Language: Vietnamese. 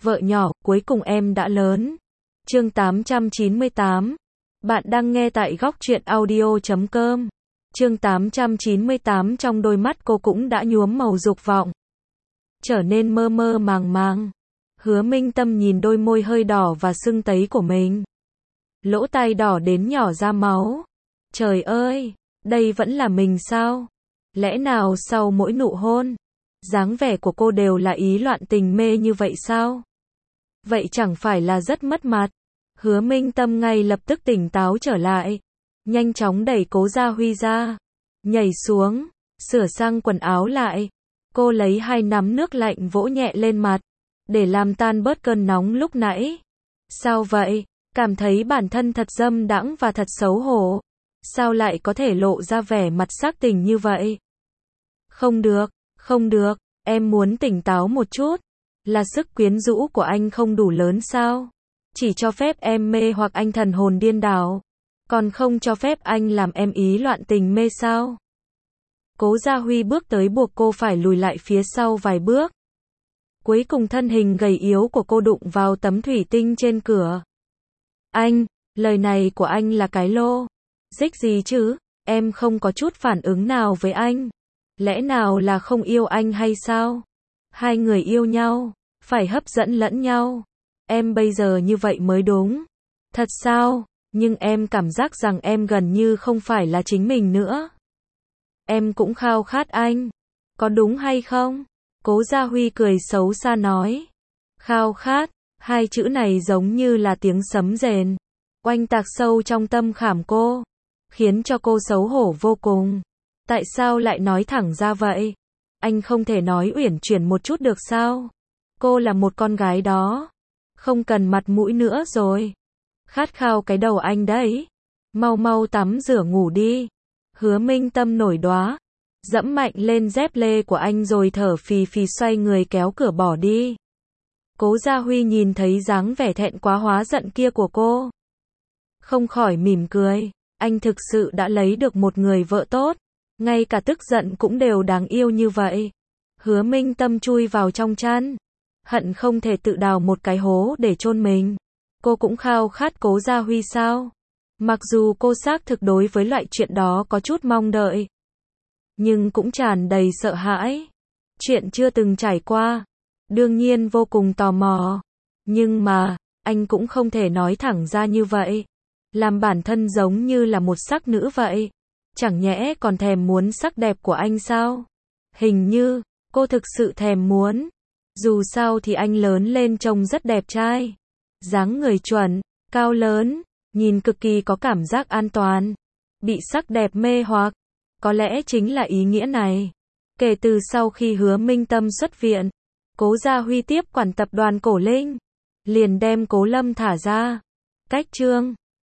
Vợ nhỏ, cuối cùng em đã lớn. Chương 898. Bạn đang nghe tại góc truyện audio.com. Chương 898, trong đôi mắt cô cũng đã nhuốm màu dục vọng, trở nên mơ mơ màng màng. Hứa Minh Tâm nhìn đôi môi hơi đỏ và sưng tấy của mình. Lỗ tai đỏ đến nhỏ ra máu. Trời ơi, đây vẫn là mình sao? Lẽ nào sau mỗi nụ hôn, dáng vẻ của cô đều là ý loạn tình mê như vậy sao? Vậy chẳng phải là rất mất mặt. Hứa Minh Tâm ngay lập tức tỉnh táo trở lại. Nhanh chóng đẩy Cố Gia Huy ra. Nhảy xuống, sửa sang quần áo lại. Cô lấy 2 nắm nước lạnh vỗ nhẹ lên mặt, để làm tan bớt cơn nóng lúc nãy. Sao vậy? Cảm thấy bản thân thật dâm đãng và thật xấu hổ. Sao lại có thể lộ ra vẻ mặt sắc tình như vậy? Không được, em muốn tỉnh táo một chút. Là sức quyến rũ của anh không đủ lớn sao? Chỉ cho phép em mê hoặc anh thần hồn điên đảo, còn không cho phép anh làm em ý loạn tình mê sao? Cố Gia Huy bước tới buộc cô phải lùi lại phía sau vài bước. Cuối cùng thân hình gầy yếu của cô đụng vào tấm thủy tinh trên cửa. Anh, lời này của anh là cái lô rích gì chứ? Em không có chút phản ứng nào với anh. Lẽ nào là không yêu anh hay sao? Hai người yêu nhau, phải hấp dẫn lẫn nhau. Em bây giờ như vậy mới đúng. Thật sao? Nhưng em cảm giác rằng em gần như không phải là chính mình nữa. Em cũng khao khát anh. Có đúng hay không? Cố Gia Huy cười xấu xa nói. Khao khát, 2 chữ này giống như là tiếng sấm rền, oanh tạc sâu trong tâm khảm cô, khiến cho cô xấu hổ vô cùng. Tại sao lại nói thẳng ra vậy? Anh không thể nói uyển chuyển một chút được sao? Cô là một con gái đó. Không cần mặt mũi nữa rồi. Khát khao cái đầu anh đấy. Mau mau tắm rửa ngủ đi. Hứa Minh Tâm nổi đoá, dẫm mạnh lên dép lê của anh rồi thở phì phì xoay người kéo cửa bỏ đi. Cố Gia Huy nhìn thấy dáng vẻ thẹn quá hóa giận kia của cô, không khỏi mỉm cười. Anh thực sự đã lấy được một người vợ tốt, ngay cả tức giận cũng đều đáng yêu như vậy. Hứa Minh Tâm chui vào trong chăn, hận không thể tự đào một cái hố để chôn mình. Cô cũng khao khát Cố Gia Huy sao? Mặc dù cô xác thực đối với loại chuyện đó có chút mong đợi, nhưng cũng tràn đầy sợ hãi. Chuyện chưa từng trải qua, đương nhiên vô cùng tò mò. Nhưng mà, anh cũng không thể nói thẳng ra như vậy. Làm bản thân giống như là một sắc nữ vậy. Chẳng nhẽ còn thèm muốn sắc đẹp của anh sao? Hình như, cô thực sự thèm muốn. Dù sao thì anh lớn lên trông rất đẹp trai. Dáng người chuẩn, cao lớn, nhìn cực kỳ có cảm giác an toàn. Bị sắc đẹp mê hoặc. Có lẽ chính là ý nghĩa này. Kể từ sau khi Hứa Minh Tâm xuất viện, Cố Gia Huy tiếp quản tập đoàn Cổ Linh, liền đem Cố Lâm thả ra. Cách chương